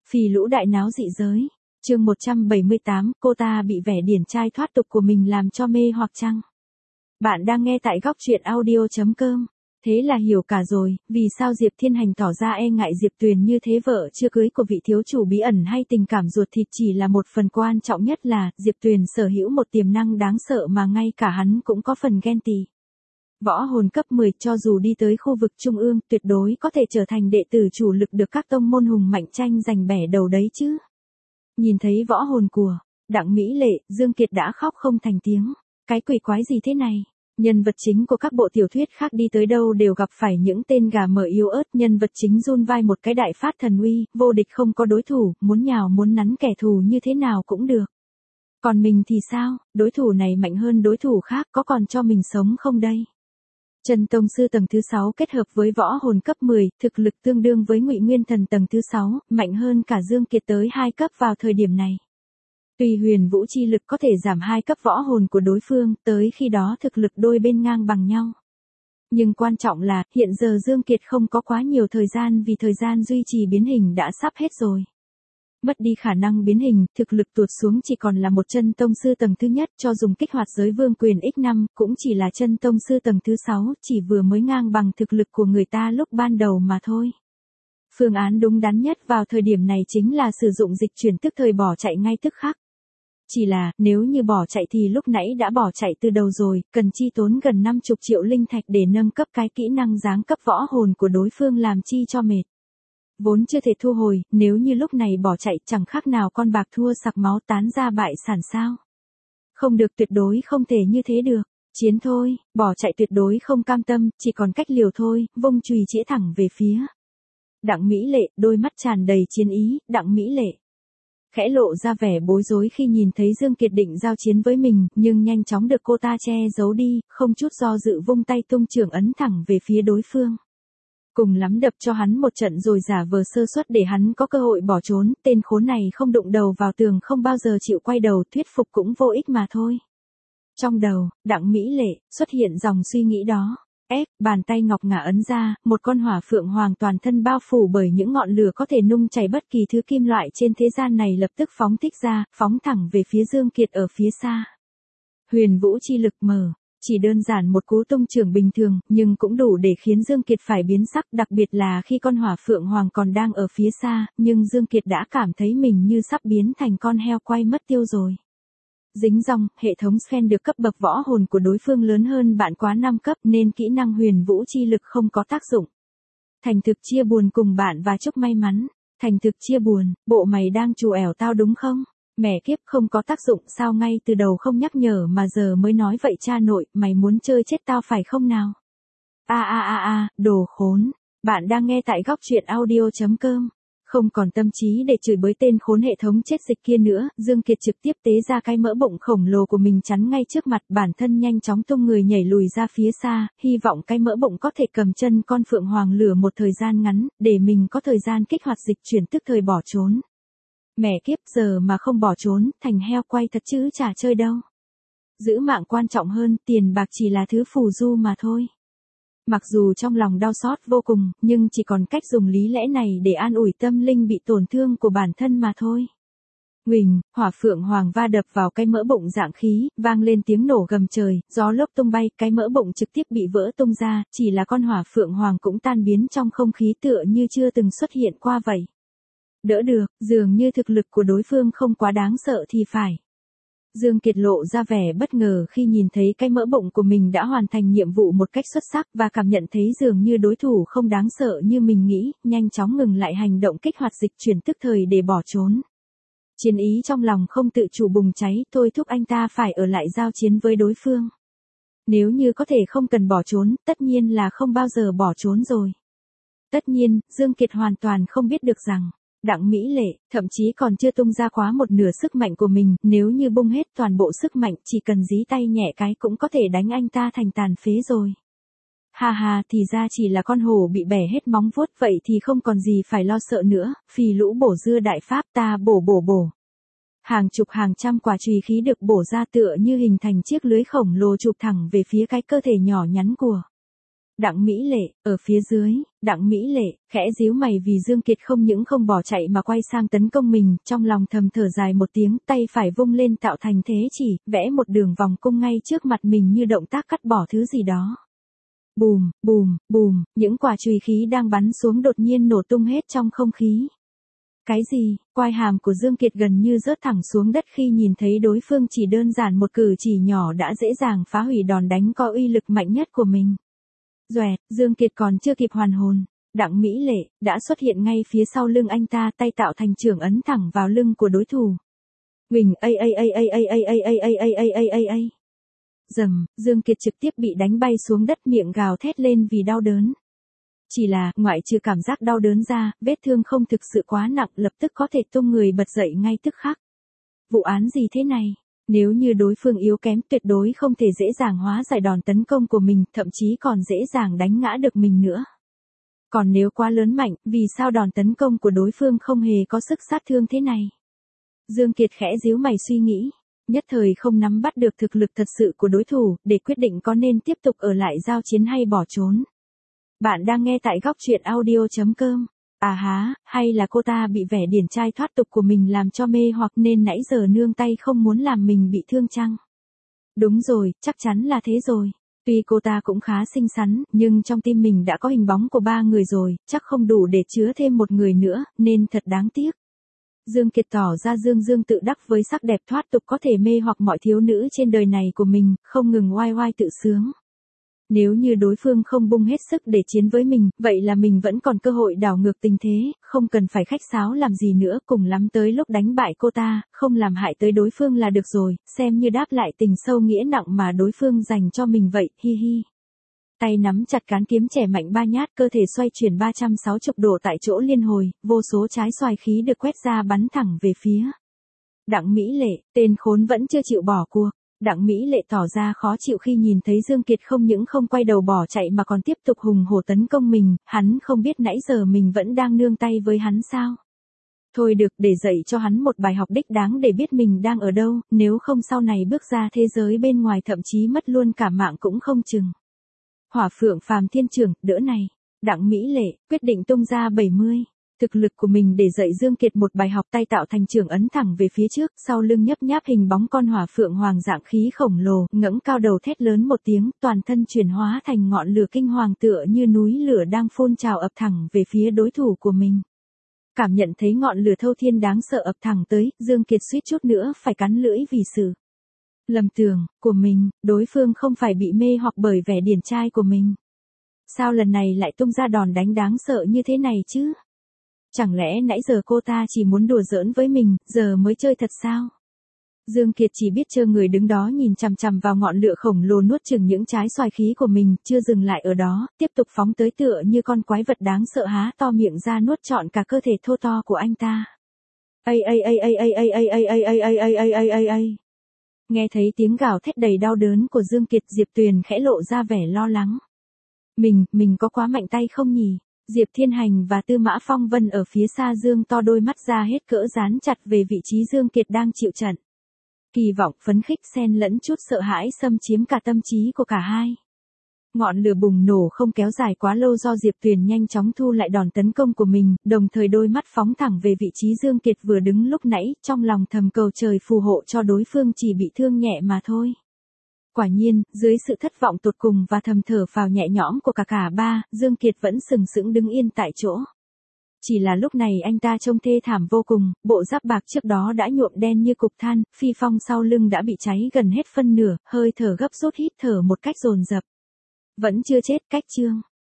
Phì lũ đại náo dị giới. Chương 178, cô ta bị vẻ điển trai thoát tục của mình làm cho mê hoặc chăng? Bạn đang nghe tại góc truyện audio.com. Thế là hiểu cả rồi, vì sao Diệp Thiên Hành tỏ ra e ngại Diệp Tuyền như thế. Vợ chưa cưới của vị thiếu chủ bí ẩn hay tình cảm ruột thịt chỉ là một phần, quan trọng nhất là Diệp Tuyền sở hữu một tiềm năng đáng sợ mà ngay cả hắn cũng có phần ghen tị. Võ hồn cấp 10 cho dù đi tới khu vực trung ương tuyệt đối có thể trở thành đệ tử chủ lực được các tông môn hùng mạnh tranh giành bẻ đầu đấy chứ. Nhìn thấy võ hồn của Đặng Mỹ Lệ, Dương Kiệt đã khóc không thành tiếng. Cái quỷ quái gì thế này? Nhân vật chính của các bộ tiểu thuyết khác đi tới đâu đều gặp phải những tên gà mờ yếu ớt. Nhân vật chính run vai một cái đại phát thần uy, vô địch không có đối thủ, muốn nhào muốn nắn kẻ thù như thế nào cũng được. Còn mình thì sao? Đối thủ này mạnh hơn đối thủ khác, có còn cho mình sống không đây? Chân Tông Sư tầng thứ 6 kết hợp với võ hồn cấp 10, thực lực tương đương với Ngụy Nguyên Thần tầng thứ 6, mạnh hơn cả Dương Kiệt tới 2 cấp vào thời điểm này. Tuy huyền vũ chi lực có thể giảm 2 cấp võ hồn của đối phương, tới khi đó thực lực đôi bên ngang bằng nhau. Nhưng quan trọng là, hiện giờ Dương Kiệt không có quá nhiều thời gian vì thời gian duy trì biến hình đã sắp hết rồi. Mất đi khả năng biến hình, thực lực tụt xuống chỉ còn là một chân tông sư tầng thứ nhất, cho dùng kích hoạt giới vương quyền X5, cũng chỉ là chân tông sư tầng thứ 6, chỉ vừa mới ngang bằng thực lực của người ta lúc ban đầu mà thôi. Phương án đúng đắn nhất vào thời điểm này chính là sử dụng dịch chuyển tức thời bỏ chạy ngay tức khắc. Chỉ là, nếu như bỏ chạy thì lúc nãy đã bỏ chạy từ đầu rồi, cần chi tốn gần 50 triệu linh thạch để nâng cấp cái kỹ năng giáng cấp võ hồn của đối phương làm chi cho mệt. Vốn chưa thể thu hồi, nếu như lúc này bỏ chạy chẳng khác nào con bạc thua sặc máu tán ra bại sản sao. Không được, tuyệt đối không thể như thế được. Chiến thôi, bỏ chạy tuyệt đối không cam tâm, chỉ còn cách liều thôi, vung chùy chĩa thẳng về phía Đặng Mỹ Lệ, đôi mắt tràn đầy chiến ý. Đặng Mỹ Lệ khẽ lộ ra vẻ bối rối khi nhìn thấy Dương Kiệt định giao chiến với mình, nhưng nhanh chóng được cô ta che giấu đi, không chút do dự vung tay tung chưởng ấn thẳng về phía đối phương. Cùng lắm đập cho hắn một trận rồi giả vờ sơ suất để hắn có cơ hội bỏ trốn, tên khốn này không đụng đầu vào tường không bao giờ chịu quay đầu, thuyết phục cũng vô ích mà thôi. Trong đầu, Đặng Mỹ Lệ, xuất hiện dòng suy nghĩ đó. Bàn tay ngọc ngà ấn ra, một con hỏa phượng hoàng toàn thân bao phủ bởi những ngọn lửa có thể nung chảy bất kỳ thứ kim loại trên thế gian này lập tức phóng thích ra, phóng thẳng về phía Dương Kiệt ở phía xa. Huyền vũ chi lực mở. Chỉ đơn giản một cú tung chưởng bình thường, nhưng cũng đủ để khiến Dương Kiệt phải biến sắc, đặc biệt là khi con hỏa phượng hoàng còn đang ở phía xa, nhưng Dương Kiệt đã cảm thấy mình như sắp biến thành con heo quay mất tiêu rồi. Dính dòng, hệ thống Sven được cấp bậc võ hồn của đối phương lớn hơn bạn quá 5 cấp nên kỹ năng huyền vũ chi lực không có tác dụng. Thành thực chia buồn cùng bạn và chúc may mắn. Thành thực chia buồn, bộ mày đang trù ẻo tao đúng không? Mẹ kiếp, không có tác dụng sao ngay từ đầu không nhắc nhở mà giờ mới nói vậy cha nội, mày muốn chơi chết tao phải không nào? Đồ khốn. Bạn đang nghe tại góc truyện audio.com. Không còn tâm trí để chửi bới tên khốn hệ thống chết dịch kia nữa, Dương Kiệt trực tiếp tế ra cái mỡ bụng khổng lồ của mình chắn ngay trước mặt, bản thân nhanh chóng tung người nhảy lùi ra phía xa, hy vọng cái mỡ bụng có thể cầm chân con phượng hoàng lửa một thời gian ngắn, để mình có thời gian kích hoạt dịch chuyển tức thời bỏ trốn. Mẹ kiếp, giờ mà không bỏ trốn, thành heo quay thật chứ chả chơi đâu. Giữ mạng quan trọng hơn, tiền bạc chỉ là thứ phù du mà thôi. Mặc dù trong lòng đau xót vô cùng, nhưng chỉ còn cách dùng lý lẽ này để an ủi tâm linh bị tổn thương của bản thân mà thôi. Huỳnh, hỏa phượng hoàng va đập vào cái mỡ bụng dạng khí, vang lên tiếng nổ gầm trời, gió lốc tung bay, cái mỡ bụng trực tiếp bị vỡ tung ra, chỉ là con hỏa phượng hoàng cũng tan biến trong không khí tựa như chưa từng xuất hiện qua vậy. Đỡ được, dường như thực lực của đối phương không quá đáng sợ thì phải. Dương Kiệt lộ ra vẻ bất ngờ khi nhìn thấy cái mỡ bụng của mình đã hoàn thành nhiệm vụ một cách xuất sắc và cảm nhận thấy dường như đối thủ không đáng sợ như mình nghĩ, nhanh chóng ngừng lại hành động kích hoạt dịch chuyển tức thời để bỏ trốn. Chiến ý trong lòng không tự chủ bùng cháy, thôi thúc anh ta phải ở lại giao chiến với đối phương. Nếu như có thể không cần bỏ trốn, tất nhiên là không bao giờ bỏ trốn rồi. Tất nhiên, Dương Kiệt hoàn toàn không biết được rằng Đặng Mỹ Lệ, thậm chí còn chưa tung ra quá một nửa sức mạnh của mình, nếu như bung hết toàn bộ sức mạnh chỉ cần dí tay nhẹ cái cũng có thể đánh anh ta thành tàn phế rồi. Thì ra chỉ là con hổ bị bẻ hết móng vuốt, vậy thì không còn gì phải lo sợ nữa, phì lũ bổ dưa đại pháp ta bổ. Hàng chục hàng trăm quả chùy khí được bổ ra tựa như hình thành chiếc lưới khổng lồ chụp thẳng về phía cái cơ thể nhỏ nhắn của Đặng Mỹ Lệ, ở phía dưới, Đặng Mỹ Lệ, khẽ díu mày vì Dương Kiệt không những không bỏ chạy mà quay sang tấn công mình, trong lòng thầm thở dài một tiếng, tay phải vung lên tạo thành thế chỉ, vẽ một đường vòng cung ngay trước mặt mình như động tác cắt bỏ thứ gì đó. Bùm, bùm, bùm, những quả chùy khí đang bắn xuống đột nhiên nổ tung hết trong không khí. Cái gì? Quai hàm của Dương Kiệt gần như rớt thẳng xuống đất khi nhìn thấy đối phương chỉ đơn giản một cử chỉ nhỏ đã dễ dàng phá hủy đòn đánh có uy lực mạnh nhất của mình. Doẹt, Dương Kiệt còn chưa kịp hoàn hồn, Đặng Mỹ Lệ đã xuất hiện ngay phía sau lưng anh ta, tay tạo thành chưởng ấn thẳng vào lưng của đối thủ. Huỳnh Dầm, Dương Kiệt trực tiếp bị đánh bay xuống đất, miệng gào thét lên vì đau đớn. Chỉ là, ngoại trừ cảm giác đau đớn ra, vết thương không thực sự quá nặng, lập tức có thể tung người bật dậy ngay tức khắc. Vụ án gì thế này? Nếu như đối phương yếu kém tuyệt đối không thể dễ dàng hóa giải đòn tấn công của mình, thậm chí còn dễ dàng đánh ngã được mình nữa. Còn nếu quá lớn mạnh, vì sao đòn tấn công của đối phương không hề có sức sát thương thế này? Dương Kiệt khẽ díu mày suy nghĩ, nhất thời không nắm bắt được thực lực thật sự của đối thủ, để quyết định có nên tiếp tục ở lại giao chiến hay bỏ trốn. Bạn đang nghe tại góc truyện audio.com. À há, hay là cô ta bị vẻ điển trai thoát tục của mình làm cho mê hoặc nên nãy giờ nương tay không muốn làm mình bị thương chăng? Đúng rồi, chắc chắn là thế rồi. Tuy cô ta cũng khá xinh xắn, nhưng trong tim mình đã có hình bóng của 3 người rồi, chắc không đủ để chứa thêm một người nữa, nên thật đáng tiếc. Dương Kiệt tỏ ra dương tự đắc với sắc đẹp thoát tục có thể mê hoặc mọi thiếu nữ trên đời này của mình, không ngừng oai oai tự sướng. Nếu như đối phương không bung hết sức để chiến với mình, vậy là mình vẫn còn cơ hội đảo ngược tình thế, không cần phải khách sáo làm gì nữa, cùng lắm tới lúc đánh bại cô ta, không làm hại tới đối phương là được rồi, xem như đáp lại tình sâu nghĩa nặng mà đối phương dành cho mình vậy, hi hi. Tay nắm chặt cán kiếm trẻ mạnh 3 nhát, cơ thể xoay chuyển 360 độ tại chỗ liên hồi, vô số trái xoài khí được quét ra bắn thẳng về phía Đặng Mỹ Lệ, tên khốn vẫn chưa chịu bỏ cuộc. Đặng Mỹ Lệ tỏ ra khó chịu khi nhìn thấy Dương Kiệt không những không quay đầu bỏ chạy mà còn tiếp tục hùng hổ tấn công mình, hắn không biết nãy giờ mình vẫn đang nương tay với hắn sao? Thôi được, để dạy cho hắn một bài học đích đáng để biết mình đang ở đâu, nếu không sau này bước ra thế giới bên ngoài thậm chí mất luôn cả mạng cũng không chừng. Hỏa Phượng Phàm Thiên Trưởng, đỡ này. Đặng Mỹ Lệ quyết định tung ra 70. Thực lực của mình để dạy Dương Kiệt một bài học, tay tạo thành chưởng ấn thẳng về phía trước, sau lưng nhấp nháp hình bóng con hỏa phượng hoàng dạng khí khổng lồ, ngẩng cao đầu thét lớn một tiếng, toàn thân chuyển hóa thành ngọn lửa kinh hoàng tựa như núi lửa đang phun trào ập thẳng về phía đối thủ của mình. Cảm nhận thấy ngọn lửa thâu thiên đáng sợ ập thẳng tới, Dương Kiệt suýt chút nữa phải cắn lưỡi vì sự lầm tưởng của mình, đối phương không phải bị mê hoặc bởi vẻ điển trai của mình. Sao lần này lại tung ra đòn đánh đáng sợ như thế này chứ? Chẳng lẽ nãy giờ cô ta chỉ muốn đùa giỡn với mình, giờ mới chơi thật sao? Dương Kiệt chỉ biết trơ người đứng đó nhìn chằm chằm vào ngọn lửa khổng lồ nuốt chửng những trái xoài khí của mình, chưa dừng lại ở đó, tiếp tục phóng tới tựa như con quái vật đáng sợ há to miệng ra nuốt trọn cả cơ thể thô to của anh ta. Nghe thấy tiếng gào thét đầy đau đớn của Dương Kiệt, Diệp Tuyền khẽ lộ ra vẻ lo lắng. Mình có quá mạnh tay không nhỉ? Diệp Thiên Hành và Tư Mã Phong Vân ở phía xa Dương to đôi mắt ra hết cỡ dán chặt về vị trí Dương Kiệt đang chịu trận. Kỳ vọng, phấn khích xen lẫn chút sợ hãi xâm chiếm cả tâm trí của cả hai. Ngọn lửa bùng nổ không kéo dài quá lâu do Diệp Tuyền nhanh chóng thu lại đòn tấn công của mình, đồng thời đôi mắt phóng thẳng về vị trí Dương Kiệt vừa đứng lúc nãy, trong lòng thầm cầu trời phù hộ cho đối phương chỉ bị thương nhẹ mà thôi. Quả nhiên, dưới sự thất vọng tột cùng và thầm thở phào nhẹ nhõm của cả ba, Dương Kiệt vẫn sừng sững đứng yên tại chỗ. Chỉ là lúc này anh ta trông thê thảm vô cùng, bộ giáp bạc trước đó đã nhuộm đen như cục than, phi phong sau lưng đã bị cháy gần hết phân nửa, hơi thở gấp rút hít thở một cách dồn dập. Vẫn chưa chết, cách chương.